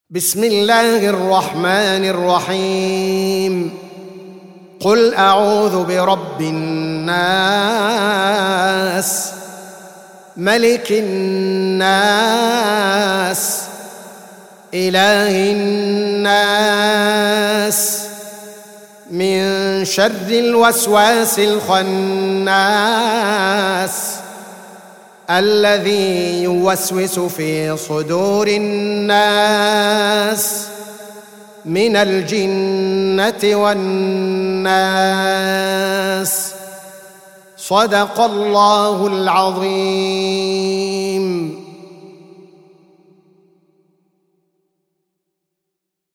بسم الله الرحمن الرحيم. قل أعوذ برب الناس، ملك الناس، إله الناس، من شر الوسواس الخناس الذي يوسوس في صدور الناس من الجنة والناس. صدق الله العظيم.